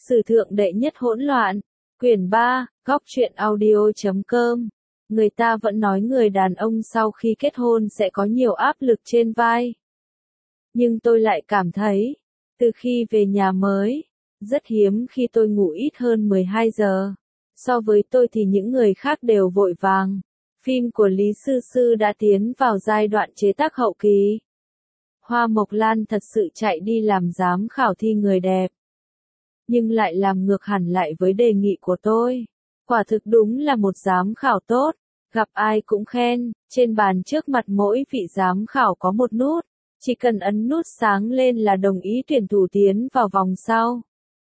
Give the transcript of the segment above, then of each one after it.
Sử thượng đệ nhất hỗn loạn, quyển 3, góc truyện audio.com. Người ta vẫn nói người đàn ông sau khi kết hôn sẽ có nhiều áp lực trên vai. Nhưng tôi lại cảm thấy, từ khi về nhà mới, rất hiếm khi tôi ngủ ít hơn 12 giờ. So với tôi thì những người khác đều vội vàng. Phim của Lý Sư Sư đã tiến vào giai đoạn chế tác hậu kỳ. Hoa Mộc Lan thật sự chạy đi làm giám khảo thi người đẹp. Nhưng lại làm ngược hẳn lại với đề nghị của tôi. Quả thực đúng là một giám khảo tốt, gặp ai cũng khen, trên bàn trước mặt mỗi vị giám khảo có một nút, chỉ cần ấn nút sáng lên là đồng ý tuyển thủ tiến vào vòng sau.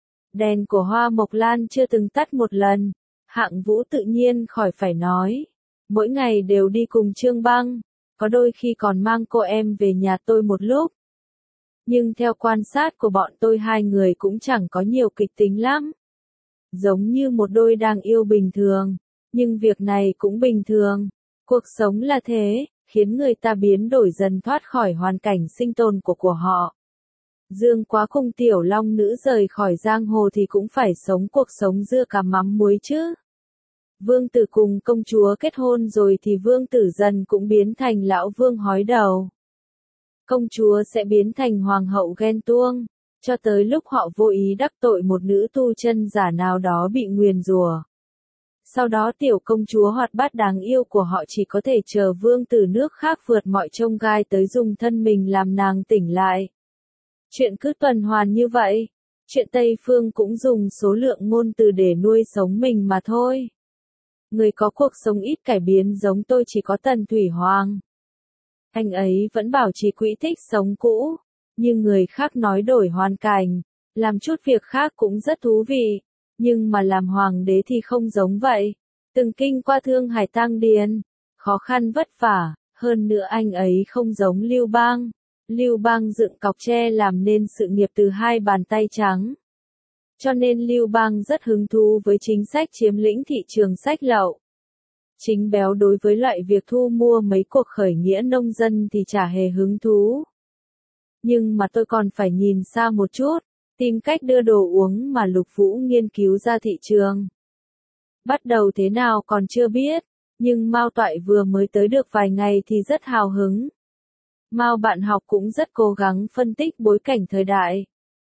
Đèn của Hoa Mộc Lan chưa từng tắt một lần, Hạng Vũ tự nhiên khỏi phải nói. Mỗi ngày đều đi cùng Trương Băng, có đôi khi còn mang cô em về nhà tôi một lúc. Nhưng theo quan sát của bọn tôi hai người cũng chẳng có nhiều kịch tính lắm. Giống như một đôi đang yêu bình thường, nhưng việc này cũng bình thường. Cuộc sống là thế, khiến người ta biến đổi dần thoát khỏi hoàn cảnh sinh tồn của họ. Dương Quá cùng Tiểu Long Nữ rời khỏi giang hồ thì cũng phải sống cuộc sống dưa cà mắm muối chứ. Vương tử cùng công chúa kết hôn rồi thì vương tử dần cũng biến thành lão vương hói đầu. Công chúa sẽ biến thành hoàng hậu ghen tuông, cho tới lúc họ vô ý đắc tội một nữ tu chân giả nào đó bị nguyền rủa. Sau đó tiểu công chúa hoạt bát đáng yêu của họ chỉ có thể chờ vương tử nước khác vượt mọi chông gai tới dùng thân mình làm nàng tỉnh lại. Chuyện cứ tuần hoàn như vậy. Chuyện Tây Phương cũng dùng số lượng ngôn từ để nuôi sống mình mà thôi. Người có cuộc sống ít cải biến giống tôi chỉ có Tần Thủy Hoàng. Anh ấy vẫn bảo trì quỹ tích sống cũ, nhưng người khác nói đổi hoàn cảnh, làm chút việc khác cũng rất thú vị, nhưng mà làm hoàng đế thì không giống vậy. Từng kinh qua Thương Hải Tang Điền, khó khăn vất vả, hơn nữa anh ấy không giống Lưu Bang. Lưu Bang dựng cọc tre làm nên sự nghiệp từ hai bàn tay trắng. Cho nên Lưu Bang rất hứng thú với chính sách chiếm lĩnh thị trường sách lậu. Chính Béo đối với loại việc thu mua mấy cuộc khởi nghĩa nông dân thì chả hề hứng thú. Nhưng mà tôi còn phải nhìn xa một chút, tìm cách đưa đồ uống mà Lục Vũ nghiên cứu ra thị trường. Bắt đầu thế nào còn chưa biết, nhưng Mao Toại vừa mới tới được vài ngày thì rất hào hứng. Mao bạn học cũng rất cố gắng phân tích bối cảnh thời đại.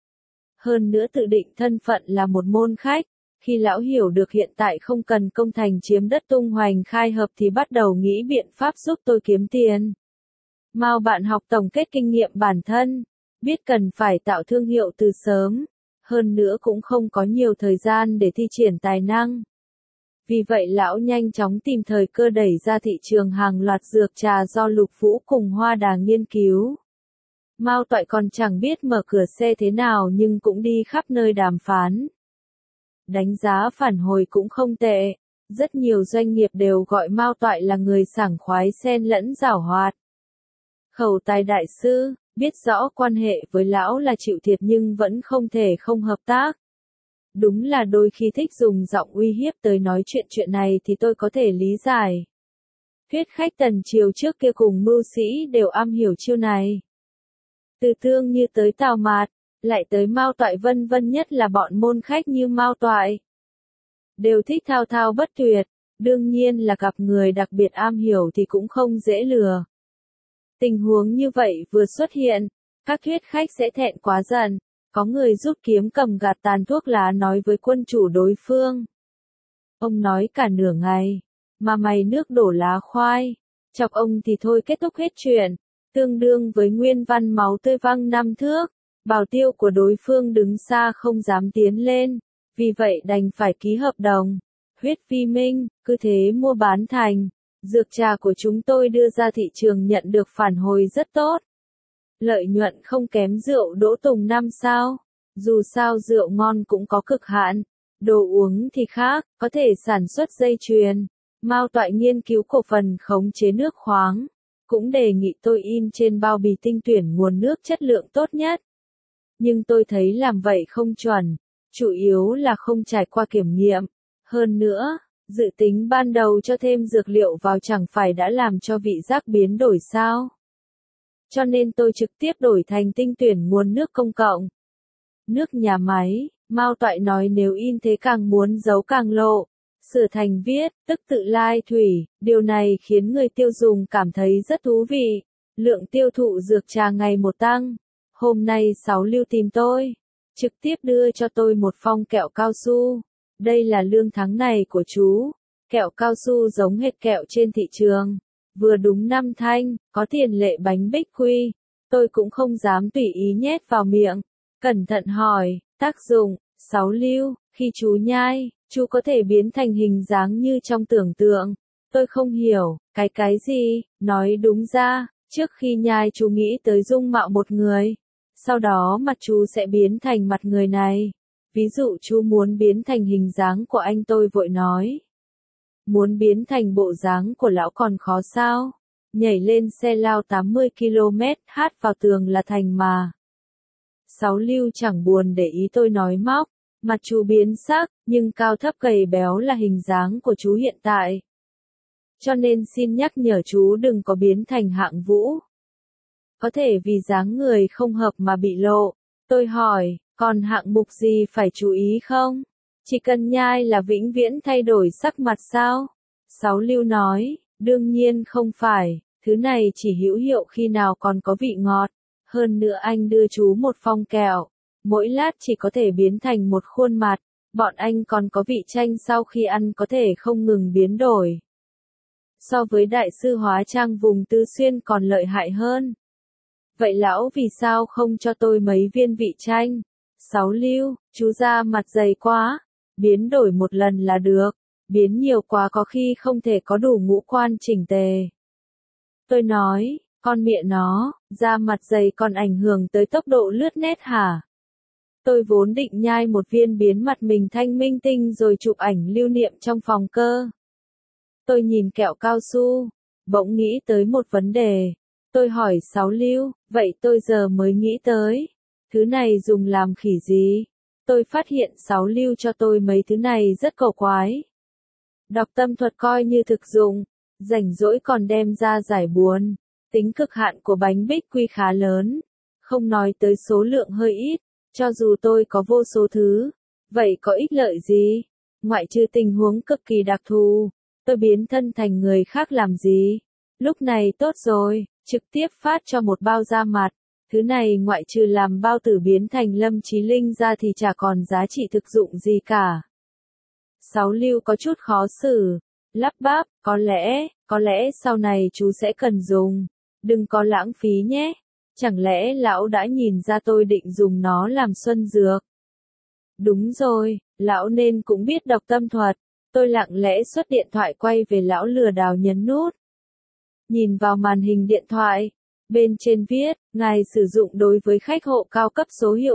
Hơn nữa tự định thân phận là một môn khách, khi lão hiểu được hiện tại không cần công thành chiếm đất tung hoành khai hợp thì bắt đầu nghĩ biện pháp giúp tôi kiếm tiền. Mao bạn học tổng kết kinh nghiệm bản thân, biết cần phải tạo thương hiệu từ sớm, hơn nữa cũng không có nhiều thời gian để thi triển tài năng. Vì vậy lão nhanh chóng tìm thời cơ đẩy ra thị trường hàng loạt dược trà do Lục Vũ cùng Hoa Đà nghiên cứu. Mao Toại còn chẳng biết mở cửa xe thế nào nhưng cũng đi khắp nơi đàm phán. Đánh giá phản hồi cũng không tệ, rất nhiều doanh nghiệp đều gọi Mao Toại là người sảng khoái xen lẫn giảo hoạt. Khẩu tài đại sư, biết rõ quan hệ với lão là chịu thiệt nhưng vẫn không thể không hợp tác. Đúng là đôi khi thích dùng giọng uy hiếp tới nói chuyện này thì tôi có thể lý giải. Thuyết khách Tần Triều trước kia cùng mưu sĩ đều am hiểu chiêu này. Từ Thương Như tới Tào Mạt, lại tới Mao Toại vân vân, nhất là bọn môn khách như Mao Toại. Đều thích thao thao bất tuyệt, đương nhiên là gặp người đặc biệt am hiểu thì cũng không dễ lừa. Tình huống như vậy vừa xuất hiện, các thuyết khách sẽ thẹn quá giận, có người rút kiếm cầm gạt tàn thuốc lá nói với quân chủ đối phương. Ông nói cả nửa ngày, mà mày nước đổ lá khoai, chọc ông thì thôi kết thúc hết chuyện, tương đương với nguyên văn máu tươi văng 5 thước. Bảo tiêu của đối phương đứng xa không dám tiến lên, vì vậy đành phải ký hợp đồng. Huyết Vi Minh, cứ thế mua bán thành. Dược trà của chúng tôi đưa ra thị trường nhận được phản hồi rất tốt. Lợi nhuận không kém rượu Đỗ Tùng 5 sao. Dù sao rượu ngon cũng có cực hạn. Đồ uống thì khác, có thể sản xuất dây chuyền. Mao Toại nghiên cứu cổ phần khống chế nước khoáng. Cũng đề nghị tôi in trên bao bì tinh tuyển nguồn nước chất lượng tốt nhất. Nhưng tôi thấy làm vậy không chuẩn, chủ yếu là không trải qua kiểm nghiệm. Hơn nữa, dự tính ban đầu cho thêm dược liệu vào chẳng phải đã làm cho vị giác biến đổi sao? Cho nên tôi trực tiếp đổi thành tinh tuyển nguồn nước công cộng. Nước nhà máy, Mao Toại nói nếu in thế càng muốn giấu càng lộ. Sửa thành viết, tức tự lai thủy, điều này khiến người tiêu dùng cảm thấy rất thú vị. Lượng tiêu thụ dược trà ngày một tăng. Hôm nay Sáu Lưu tìm tôi, trực tiếp đưa cho tôi một phong kẹo cao su. Đây là lương tháng này của chú. Kẹo cao su giống hệt kẹo trên thị trường. Vừa đúng 5 thanh, có tiền lệ bánh bích quy. Tôi cũng không dám tùy ý nhét vào miệng. Cẩn thận hỏi, tác dụng, Sáu Lưu, khi chú nhai, chú có thể biến thành hình dáng như trong tưởng tượng. Tôi không hiểu, cái gì, nói đúng ra, trước khi nhai chú nghĩ tới dung mạo một người. Sau đó mặt chú sẽ biến thành mặt người này. Ví dụ chú muốn biến thành hình dáng của anh, tôi vội nói. Muốn biến thành bộ dáng của lão còn khó sao? Nhảy lên xe lao 80 km hát vào tường là thành mà. Sáu Lưu chẳng buồn để ý tôi nói móc. Mặt chú biến sắc, nhưng cao thấp gầy béo là hình dáng của chú hiện tại. Cho nên xin nhắc nhở chú đừng có biến thành Hạng Vũ. Có thể vì dáng người không hợp mà bị lộ. Tôi hỏi, còn hạng mục gì phải chú ý không? Chỉ cần nhai là vĩnh viễn thay đổi sắc mặt sao? Sáu Lưu nói, đương nhiên không phải, thứ này chỉ hữu hiệu khi nào còn có vị ngọt. Hơn nữa anh đưa chú một phong kẹo. Mỗi lát chỉ có thể biến thành một khuôn mặt, bọn anh còn có vị chanh sau khi ăn có thể không ngừng biến đổi. So với đại sư hóa trang vùng Tứ Xuyên còn lợi hại hơn. Vậy lão vì sao không cho tôi mấy viên vị chanh? Sáu Lưu, chú ra mặt dày quá, biến đổi một lần là được, biến nhiều quá có khi không thể có đủ ngũ quan chỉnh tề. Tôi nói, con mẹ nó, da mặt dày còn ảnh hưởng tới tốc độ lướt nét hả? Tôi vốn định nhai một viên biến mặt mình thanh minh tinh rồi chụp ảnh lưu niệm trong phòng cơ. Tôi nhìn kẹo cao su, bỗng nghĩ tới một vấn đề. Tôi hỏi Sáu Lưu, vậy tôi giờ mới nghĩ tới. Thứ này dùng làm khỉ gì? Tôi phát hiện Sáu Lưu cho tôi mấy thứ này rất cổ quái. Đọc tâm thuật coi như thực dụng, rảnh rỗi còn đem ra giải buồn. Tính cực hạn của bánh bích quy khá lớn, không nói tới số lượng hơi ít. Cho dù tôi có vô số thứ, vậy có ích lợi gì? Ngoại trừ tình huống cực kỳ đặc thù, tôi biến thân thành người khác làm gì? Lúc này tốt rồi, trực tiếp phát cho một bao da mặt. Thứ này ngoại trừ làm bao tử biến thành Lâm Chí Linh ra thì chả còn giá trị thực dụng gì cả. Sáu Lưu có chút khó xử, lắp bắp, có lẽ sau này chú sẽ cần dùng. Đừng có lãng phí nhé. Chẳng lẽ lão đã nhìn ra tôi định dùng nó làm xuân dược? Đúng rồi, lão nên cũng biết đọc tâm thuật. Tôi lặng lẽ xuất điện thoại quay về lão lừa đảo nhấn nút. Nhìn vào màn hình điện thoại, bên trên viết, ngài sử dụng đối với khách hộ cao cấp số hiệu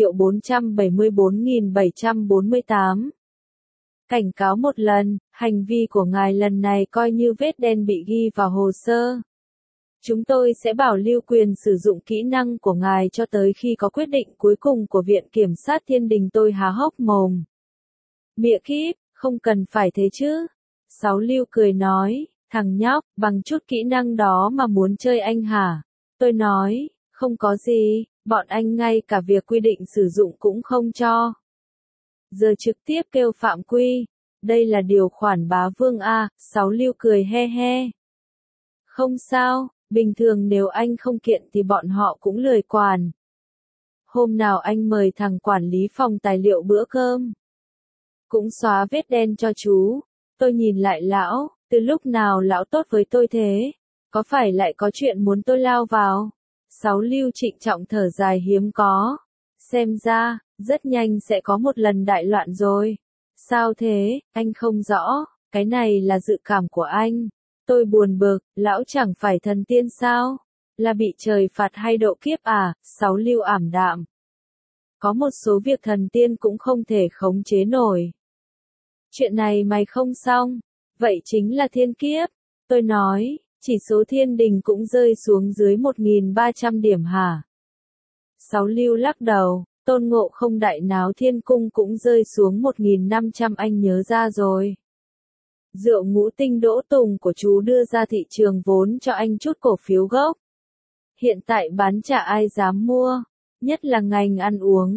7.474.748. Cảnh cáo một lần, hành vi của ngài lần này coi như vết đen bị ghi vào hồ sơ. Chúng tôi sẽ bảo lưu quyền sử dụng kỹ năng của ngài cho tới khi có quyết định cuối cùng của Viện Kiểm sát Thiên Đình. Tôi há hốc mồm. Mịa kíp, không cần phải thế chứ. Sáu Lưu cười nói, thằng nhóc, bằng chút kỹ năng đó mà muốn chơi anh hả? Tôi nói, không có gì, bọn anh ngay cả việc quy định sử dụng cũng không cho. Giờ trực tiếp kêu phạm quy. Đây là điều khoản bá vương A. Sáu Lưu cười he he. Không sao. Bình thường nếu anh không kiện thì bọn họ cũng lười quản. Hôm nào anh mời thằng quản lý phòng tài liệu bữa cơm. Cũng xóa vết đen cho chú. Tôi nhìn lại lão, từ lúc nào lão tốt với tôi thế? Có phải lại có chuyện muốn tôi lao vào? Sáu Lưu trịnh trọng thở dài hiếm có. Xem ra, rất nhanh sẽ có một lần đại loạn rồi. Sao thế, anh không rõ, cái này là dự cảm của anh. Tôi buồn bực, lão chẳng phải thần tiên sao? Là bị trời phạt hay độ kiếp à? Sáu Lưu ảm đạm. Có một số việc thần tiên cũng không thể khống chế nổi. Chuyện này mày không xong, vậy chính là thiên kiếp. Tôi nói, chỉ số thiên đình cũng rơi xuống dưới 1.300 điểm hả? Sáu Lưu lắc đầu, Tôn Ngộ Không đại náo thiên cung cũng rơi xuống 1.500, anh nhớ ra rồi. Rượu ngũ tinh đỗ tùng của chú đưa ra thị trường vốn cho anh chút cổ phiếu gốc. Hiện tại bán chả ai dám mua, nhất là ngành ăn uống.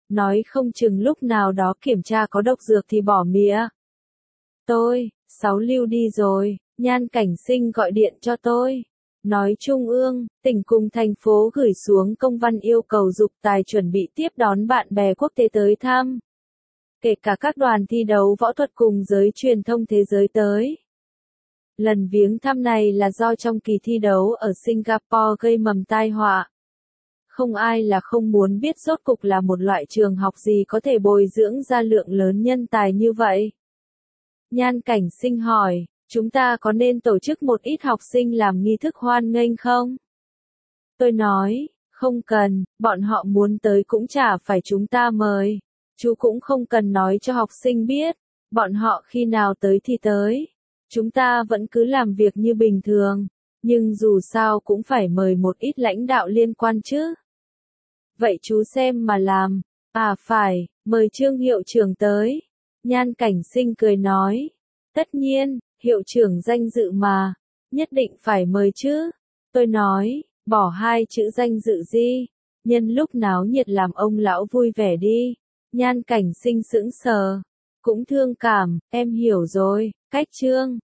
Nói không chừng lúc nào đó kiểm tra có độc dược thì bỏ mía. Tôi, 6 lưu đi rồi, Nhan Cảnh Sinh gọi điện cho tôi. Nói Trung ương, tỉnh cùng thành phố gửi xuống công văn yêu cầu Dục Tài chuẩn bị tiếp đón bạn bè quốc tế tới thăm. Kể cả các đoàn thi đấu võ thuật cùng giới truyền thông thế giới tới. Lần viếng thăm này là do trong kỳ thi đấu ở Singapore gây mầm tai họa. Không ai là không muốn biết rốt cục là một loại trường học gì có thể bồi dưỡng ra lượng lớn nhân tài như vậy. Nhan Cảnh Sinh hỏi, chúng ta có nên tổ chức một ít học sinh làm nghi thức hoan nghênh không? Tôi nói, không cần, bọn họ muốn tới cũng chả phải chúng ta mời. Chú cũng không cần nói cho học sinh biết, bọn họ khi nào tới thì tới. Chúng ta vẫn cứ làm việc như bình thường, nhưng dù sao cũng phải mời một ít lãnh đạo liên quan chứ. Vậy chú xem mà làm. À phải, mời Trương hiệu trưởng tới. Nhan Cảnh Sinh cười nói. Tất nhiên, hiệu trưởng danh dự mà. Nhất định phải mời chứ. Tôi nói, bỏ hai chữ danh dự gì. Nhân lúc náo nhiệt làm ông lão vui vẻ đi. Nhan Cảnh Sinh sững sờ. Cũng thương cảm, em hiểu rồi, cách Trương.